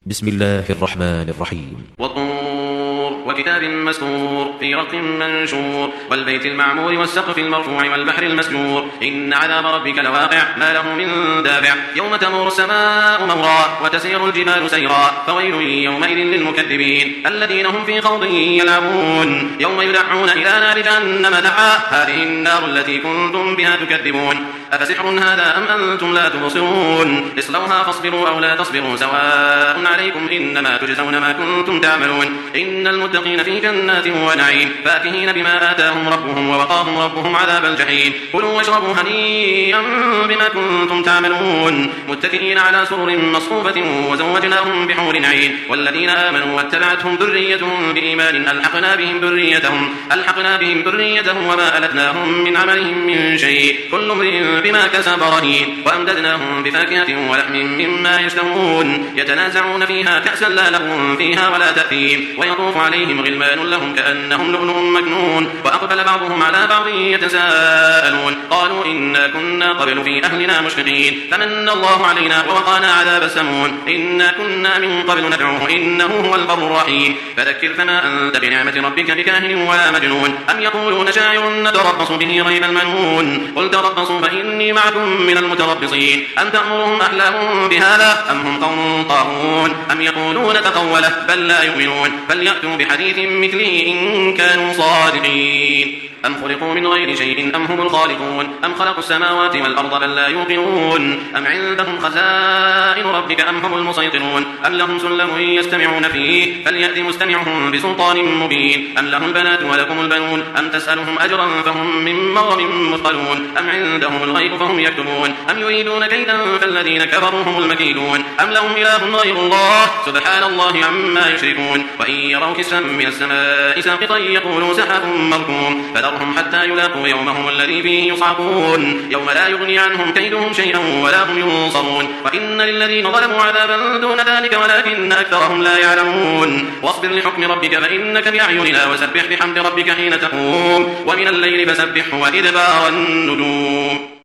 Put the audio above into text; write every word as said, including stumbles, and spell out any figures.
بسم الله الرحمن الرحيم. والطور وكتاب مسطور في رق منشور والبيت المعمور والسقف المرفوع والبحر المسجور إن عذاب ربك لواقع ما له من دافع يوم تمور السماء مورا وتسير الجبال سيرا فويل يومئذ للمكذبين الذين هم في خوض يلعبون يوم يدعون إلى نار جهنم دعا هذه النار التي كنتم بها تكذبون أفسحر هذا أم أنتم لا تبصرون اصلوها فاصبروا أو لا تصبروا سواء عليكم إنما تجزون ما كنتم تعملون إن المتقين في جنات ونعيم فاكهين بما آتاهم ربهم ووقاهم ربهم عذاب الجحيم كلوا واشربوا هنيئا بما كنتم تعملون متكئين على سرر مصفوفة وزوجناهم بحور عين والذين آمنوا واتبعتهم ذريتهم بإيمان ألحقنا بهم ذريتهم ألحقنا بهم ذريتهم وما ألتناهم من عملهم من شيء كل امرئ بما كسب رهين وأمددناهم بفاكهة ولحم مما يشتهون يتنازعون فيها كأسا لا لغو فيها ولا تأثيم ويطوف عليهم غلمان لهم كأنهم لؤلؤ مكنون وأقبل بعضهم على بعض يتساءلون قالوا إنا كنا قبل في أهلنا مشفقين فمن الله علينا ووقانا عذاب السموم إنا كنا من قبل ندعوه إنه هو البر الرحيم فذكر فما أنت بنعمة ربك بكاهن ولا مجنون أم يقولون شاعر نتربص به ريب المنون قل تربصوا فإني معكم من المتربصين أم تأمرهم أحلامهم بهذا أم هم قوم طاغون أم يقولون تقوله بل لا يؤمنون فليأتوا بحديث مثله إن كانوا صادقين أم خلقوا من غير شيء أم هم الخالقون أم خلقوا السماوات والأرض بل لا يوقنون أم عندهم خزائن ربك أم هم المسيطرون أم لهم سلم يستمعون فيه فليأت مستمعهم بسلطان مبين أم لهم البنات ولكم البنون أم تسألهم أجرا فهم من مغرم مثقلون أم عندهم الغيب فهم يكتبون أم يريدون كيدا فالذين كفروا هم المكيدون أم لهم إله غير الله سبحان الله عما يشركون وإن يروا كسفا من السماء ساقطا يقولوا سحاب مركوم فذرهم حتى يلاقوا يومهم الذي فيه يصعقون يوم لا يغني عنهم كيدهم شيئا ولا هم ينصرون وإن للذين ظلموا عذابا دون ذلك ولكن أكثرهم لا يعلمون واصبر لحكم ربك فإنك بأعيننا وسبح بحمد ربك حين تقوم ومن الليل فسبحه وإدبار النجوم.